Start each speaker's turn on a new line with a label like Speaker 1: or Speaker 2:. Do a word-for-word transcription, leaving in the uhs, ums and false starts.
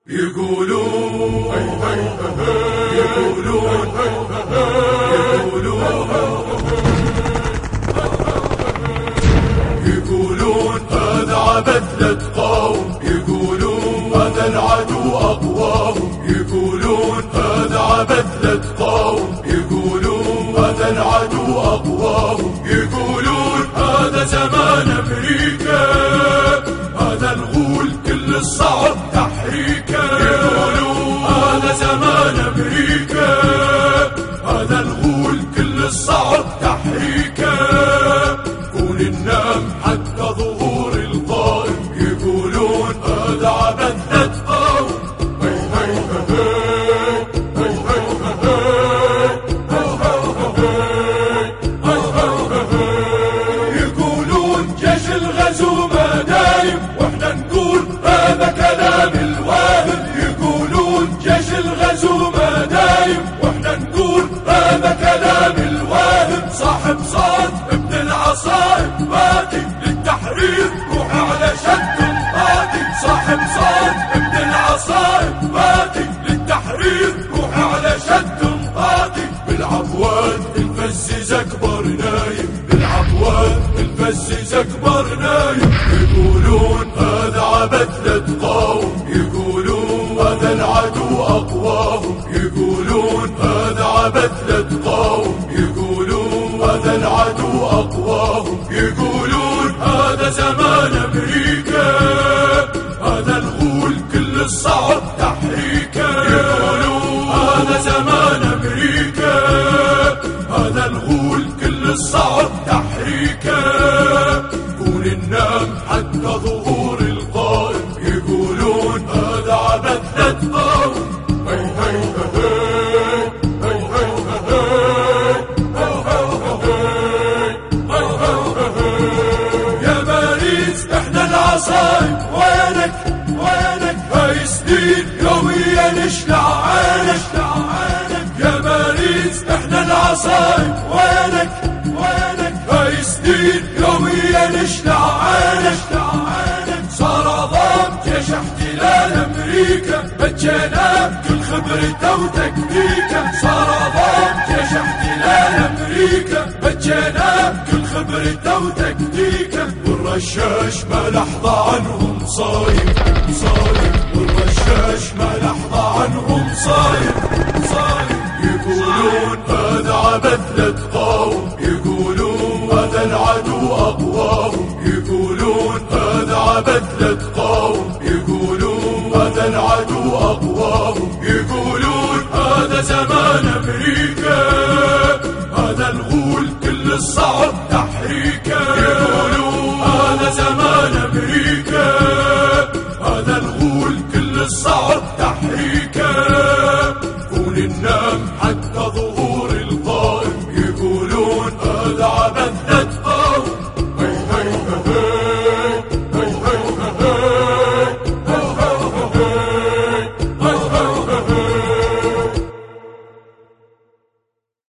Speaker 1: يقولون يقولون يقولون يقولون هذا عبث لا تقاوم، يقولون هذا العدو أقواهم، يقولون هذا عبث لا تقاوم، يقولون هذا العدو أقواهم، يقولون هذا زمان أمريكا، هذا الغول كل الصعب تحريكه، يقولون هذا زمان أمريكا، هذا الغول كل الصعب تحريكه، كون النام حتى ظهور القائم، يقولون هذا عبث لا تقاوم. يقولون جيش الغزو ما دايم، واحنا نقول هذا كلام الواهم، يقولون جيش الغزو ما دايم، واحنا نقول هذا كلام الواهم، صاحب صاد ابن العصائب باقي للتحرير روح على شد قاضي، صاحب صاد ابن العصائب باقي للتحرير روح على شد قاضي، بالعبوات الفزز اكبر نايم، بالعبوات الفزز اكبر نايم، يقولون هذا عبث لا تقاوم، يقولون هذا العدو اقواهم، يقولون هذا عبث لا تقاوم، يقولون هذا العدو اقواهم، يقولون هذا زمان امريكا، هذا الغول كل الصعب تحريكه، يقولون هذا زمان امريكا، هذا الغول كل الصعب تحريكه، كون النام حتى ظهور القائم، يقولون هذا عبث لا تقاوم. يا باريس احنا العصايب وينك وينك، هاي سنين يوميا نشلع عينك، يا باريس احنا العصايب وينك وينك، هاي سنين يوميا نشلع عينك، صار عظام جيش احتلال امريكا، بجينا بكل خبرته وتكتيكه، صار عظام جيش احتلال امريكا، بجينا بكل خبرته وتكتيكه، والرشاش ما لحظة عنهم صايم صايم، والرشاش ما لحظة عنهم صايم صايم، يقولون هذا عبث لا تقاوم، يقولون هذا العدو أقواهم، يقولون هذا عبث لا تقاوم، يقولون هذا العدو أقواهم، يقولون هذا زمان أمريكا، هذا الغول كل الصعب تحريكه، يقولون هذا زمان أمريكا، هذا الغول كل الصعب تحريكه، كون النام حتى